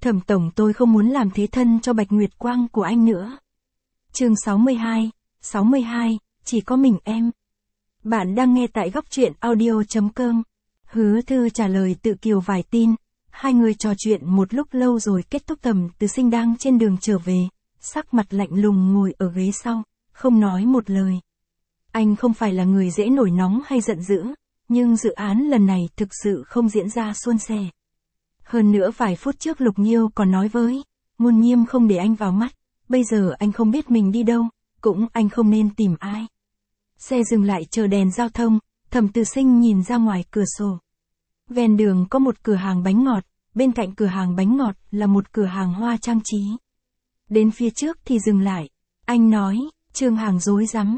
Thẩm tổng, tôi không muốn làm thế thân cho Bạch Nguyệt Quang của anh nữa. Chương 62, chỉ có mình em. Bạn đang nghe tại góc truyện audio.com. Hứa Thư trả lời Tự Kiều vài tin, hai người trò chuyện một lúc lâu rồi kết thúc. Thẩm Từ Sinh đang trên đường trở về, sắc mặt lạnh lùng ngồi ở ghế sau, không nói một lời. Anh không phải là người dễ nổi nóng hay giận dữ, nhưng dự án lần này thực sự không diễn ra suôn sẻ. Hơn nữa vài phút trước Lục Nhiêu còn nói với Ngôn Nhiêm không để anh vào mắt, bây giờ anh không biết mình đi đâu, cũng anh không nên tìm ai. Xe dừng lại chờ đèn giao thông, Thẩm Từ Sinh nhìn ra ngoài cửa sổ. Ven đường có một cửa hàng bánh ngọt, bên cạnh cửa hàng bánh ngọt là một cửa hàng hoa trang trí. Đến phía trước thì dừng lại, anh nói, Trương Hàng rối rắm,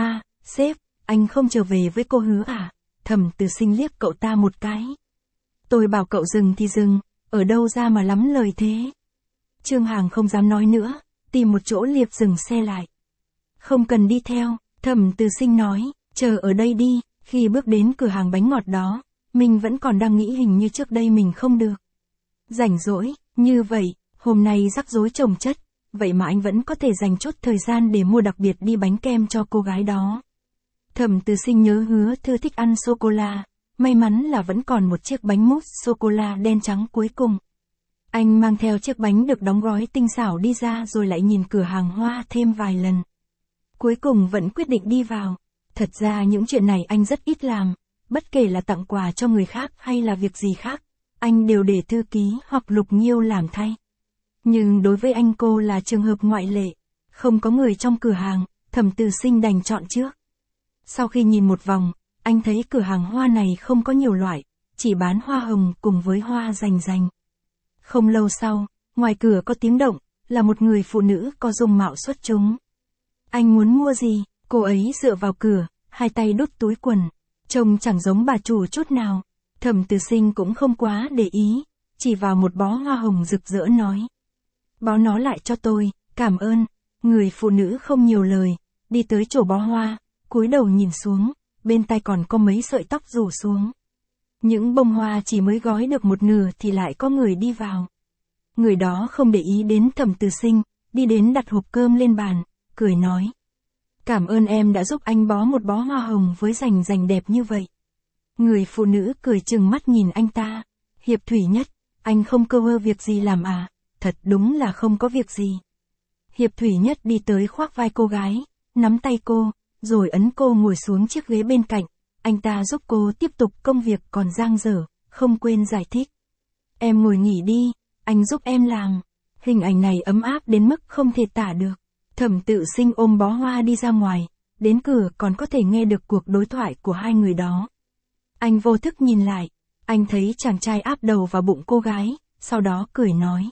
sếp, anh không trở về với cô Hứa à? Thẩm Từ Sinh liếc cậu ta một cái. Tôi bảo cậu dừng thì dừng, ở đâu ra mà lắm lời thế? Trương Hàng không dám nói nữa, tìm một chỗ liệp dừng xe lại. Không cần đi theo, Thẩm Từ Sinh nói, chờ ở đây đi. Khi bước đến cửa hàng bánh ngọt đó, mình vẫn còn đang nghĩ hình như trước đây mình không được rảnh rỗi, như vậy, hôm nay rắc rối chồng chất, vậy mà anh vẫn có thể dành chút thời gian để mua đặc biệt đi bánh kem cho cô gái đó. Thẩm Từ Sinh nhớ Hứa Thư thích ăn sô-cô-la, may mắn là vẫn còn một chiếc bánh mousse sô-cô-la đen trắng cuối cùng. Anh mang theo chiếc bánh được đóng gói tinh xảo đi ra rồi lại nhìn cửa hàng hoa thêm vài lần. Cuối cùng vẫn quyết định đi vào. Thật ra những chuyện này anh rất ít làm, bất kể là tặng quà cho người khác hay là việc gì khác, anh đều để thư ký hoặc Lục Nhiêu làm thay. Nhưng đối với anh cô là trường hợp ngoại lệ, không có người trong cửa hàng, Thẩm Từ Sinh đành chọn trước. Sau khi nhìn một vòng, anh thấy cửa hàng hoa này không có nhiều loại, chỉ bán hoa hồng cùng với hoa rành rành. Không lâu sau, ngoài cửa có tiếng động, là một người phụ nữ có dung mạo xuất chúng. Anh muốn mua gì? Cô ấy dựa vào cửa, hai tay đút túi quần, trông chẳng giống bà chủ chút nào. Thẩm Từ Sinh cũng không quá để ý, chỉ vào một bó hoa hồng rực rỡ nói. Bó nó lại cho tôi, cảm ơn. Người phụ nữ không nhiều lời, đi tới chỗ bó hoa, cúi đầu nhìn xuống, bên tai còn có mấy sợi tóc rủ xuống. Những bông hoa chỉ mới gói được một nửa thì lại có người đi vào. Người đó không để ý đến Thẩm Từ Sinh, đi đến đặt hộp cơm lên bàn, cười nói. Cảm ơn em đã giúp anh bó một bó hoa hồng với rành rành đẹp như vậy. Người phụ nữ cười trừng mắt nhìn anh ta. Hiệp Thủy Nhất, anh không cơ vơ việc gì làm à? Thật đúng là không có việc gì. Hiệp Thủy Nhất đi tới khoác vai cô gái, nắm tay cô, rồi ấn cô ngồi xuống chiếc ghế bên cạnh. Anh ta giúp cô tiếp tục công việc còn dang dở, không quên giải thích. Em ngồi nghỉ đi, anh giúp em làm. Hình ảnh này ấm áp đến mức không thể tả được. Thẩm Từ Sinh ôm bó hoa đi ra ngoài, đến cửa còn có thể nghe được cuộc đối thoại của hai người đó. Anh vô thức nhìn lại, anh thấy chàng trai áp đầu vào bụng cô gái, sau đó cười nói.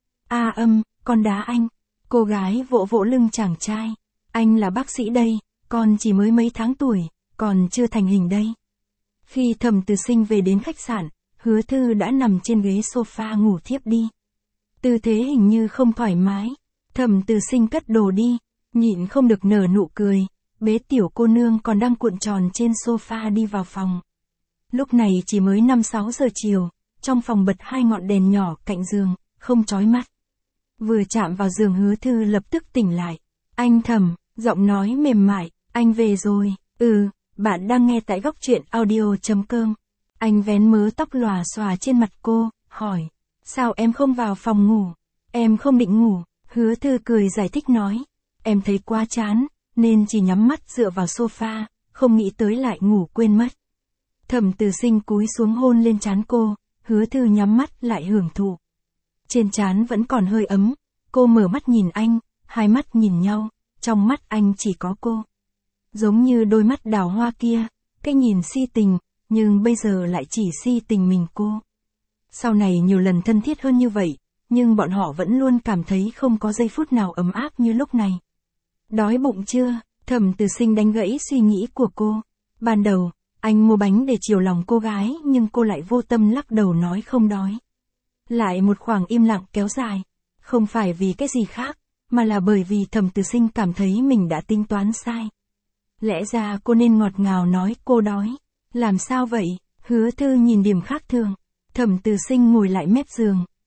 Con đá anh. Cô gái vỗ vỗ lưng chàng trai. Anh là bác sĩ đây, con chỉ mới mấy tháng tuổi, còn chưa thành hình đây. Khi Thẩm Từ Sinh về đến khách sạn, Hứa Thư đã nằm trên ghế sofa ngủ thiếp đi. Tư thế hình như không thoải mái. Thẩm Từ Sinh cất đồ đi, nhịn không được nở nụ cười, bế tiểu cô nương còn đang cuộn tròn trên sofa đi vào phòng. Lúc này chỉ mới 5-6 giờ chiều, trong phòng bật hai ngọn đèn nhỏ cạnh giường, không chói mắt. Vừa chạm vào giường Hứa Thư lập tức tỉnh lại. Anh Thẩm, giọng nói mềm mại, anh về rồi. Bạn đang nghe tại góc truyện audio.com. Anh vén mớ tóc lòa xòa trên mặt cô, hỏi. Sao em không vào phòng ngủ? Em không định ngủ. Hứa Thư cười giải thích nói. Em thấy quá chán, nên chỉ nhắm mắt dựa vào sofa, không nghĩ tới lại ngủ quên mất. Thẩm Từ Sinh cúi xuống hôn lên trán cô, Hứa Thư nhắm mắt lại hưởng thụ. Trên trán vẫn còn hơi ấm, cô mở mắt nhìn anh, hai mắt nhìn nhau, trong mắt anh chỉ có cô. Giống như đôi mắt đào hoa kia, cái nhìn si tình, nhưng bây giờ lại chỉ si tình mình cô. Sau này nhiều lần thân thiết hơn như vậy, nhưng bọn họ vẫn luôn cảm thấy không có giây phút nào ấm áp như lúc này. Đói bụng chưa? Thẩm Từ Sinh đánh gãy suy nghĩ của cô. Ban đầu, anh mua bánh để chiều lòng cô gái nhưng cô lại vô tâm lắc đầu nói không đói. Lại một khoảng im lặng kéo dài. Không phải vì cái gì khác, mà là bởi vì Thẩm Từ Sinh cảm thấy mình đã tính toán sai. Lẽ ra cô nên ngọt ngào nói cô đói. Làm sao vậy? Hứa Thư nhìn điểm khác thường. Thẩm Từ Sinh ngồi lại mép giường,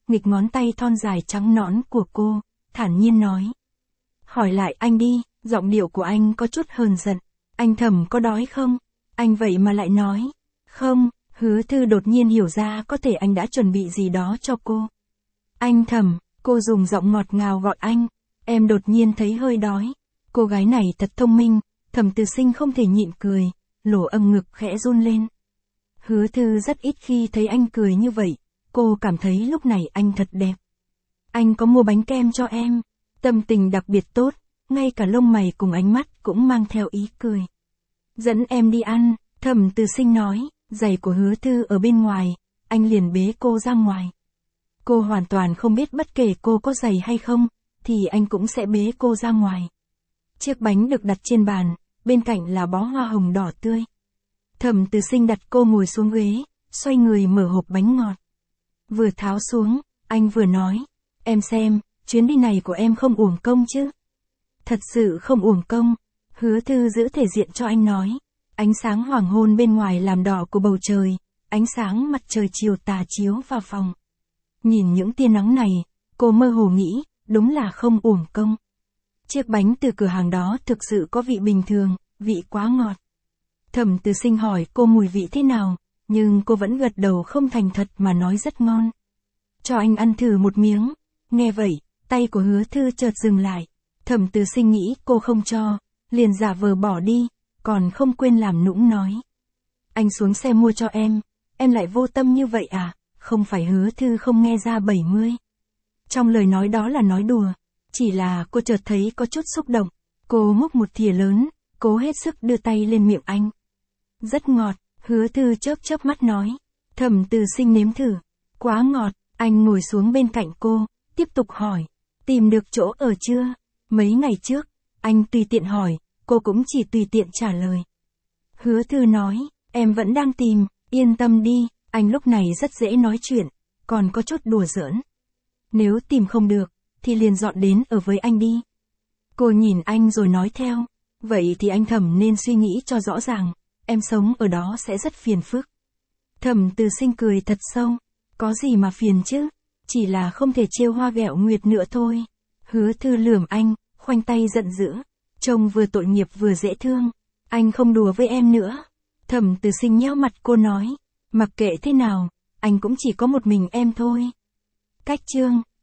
nghịch ngón tay thon dài trắng nõn của cô, thản nhiên nói. Hỏi lại anh đi, giọng điệu của anh có chút hờn giận. Anh Thẩm có đói không? Anh vậy mà lại nói. Không, Hứa Thư đột nhiên hiểu ra có thể anh đã chuẩn bị gì đó cho cô. Anh Thẩm, cô dùng giọng ngọt ngào gọi anh. Em đột nhiên thấy hơi đói. Cô gái này thật thông minh, Thẩm Từ Sinh không thể nhịn cười, lỗ âm ngực khẽ run lên. Hứa Thư rất ít khi thấy anh cười như vậy, cô cảm thấy lúc này anh thật đẹp. Anh có mua bánh kem cho em, tâm tình đặc biệt tốt, ngay cả lông mày cùng ánh mắt cũng mang theo ý cười. Dẫn em đi ăn, Thẩm Từ Sinh nói, giày của Hứa Thư ở bên ngoài, anh liền bế cô ra ngoài. Cô hoàn toàn không biết bất kể cô có giày hay không, thì anh cũng sẽ bế cô ra ngoài. Chiếc bánh được đặt trên bàn, bên cạnh là bó hoa hồng đỏ tươi. Thẩm Từ Sinh đặt cô ngồi xuống ghế, xoay người mở hộp bánh ngọt. Vừa tháo xuống, anh vừa nói, em xem, chuyến đi này của em không uổng công chứ. Thật sự không uổng công, Hứa Thư giữ thể diện cho anh nói. Ánh sáng hoàng hôn bên ngoài làm đỏ của bầu trời, ánh sáng mặt trời chiều tà chiếu vào phòng. Nhìn những tia nắng này, cô mơ hồ nghĩ, đúng là không uổng công. Chiếc bánh từ cửa hàng đó thực sự có vị bình thường, vị quá ngọt. Thẩm Từ Sinh hỏi cô mùi vị thế nào, nhưng cô vẫn gật đầu không thành thật mà nói rất ngon. Cho anh ăn thử một miếng. Nghe vậy, tay của Hứa Thư chợt dừng lại. Thẩm Từ Sinh nghĩ cô không cho, liền giả vờ bỏ đi, còn không quên làm nũng nói. Anh xuống xe mua cho em lại vô tâm như vậy à, không phải. Hứa Thư không nghe ra 70. Trong lời nói đó là nói đùa, chỉ là cô chợt thấy có chút xúc động. Cô múc một thìa lớn, cố hết sức đưa tay lên miệng anh. Rất ngọt, Hứa Thư chớp mắt nói. Thẩm Từ Sinh nếm thử. Quá ngọt, anh ngồi xuống bên cạnh cô, tiếp tục hỏi. Tìm được chỗ ở chưa? Mấy ngày trước, anh tùy tiện hỏi, cô cũng chỉ tùy tiện trả lời. Hứa Thư nói, em vẫn đang tìm, yên tâm đi, anh lúc này rất dễ nói chuyện, còn có chút đùa giỡn. Nếu tìm không được, thì liền dọn đến ở với anh đi. Cô nhìn anh rồi nói theo, vậy thì anh Thẩm nên suy nghĩ cho rõ ràng, em sống ở đó sẽ rất phiền phức. Thẩm Từ Sinh cười thật sâu, có gì mà phiền chứ, chỉ là không thể trêu hoa ghẹo nguyệt nữa thôi. Hứa Thư lườm anh, khoanh tay giận dữ, trông vừa tội nghiệp vừa dễ thương. Anh không đùa với em nữa. Thẩm Từ Sinh nheo mặt cô nói, mặc kệ thế nào, anh cũng chỉ có một mình em thôi. Cách chương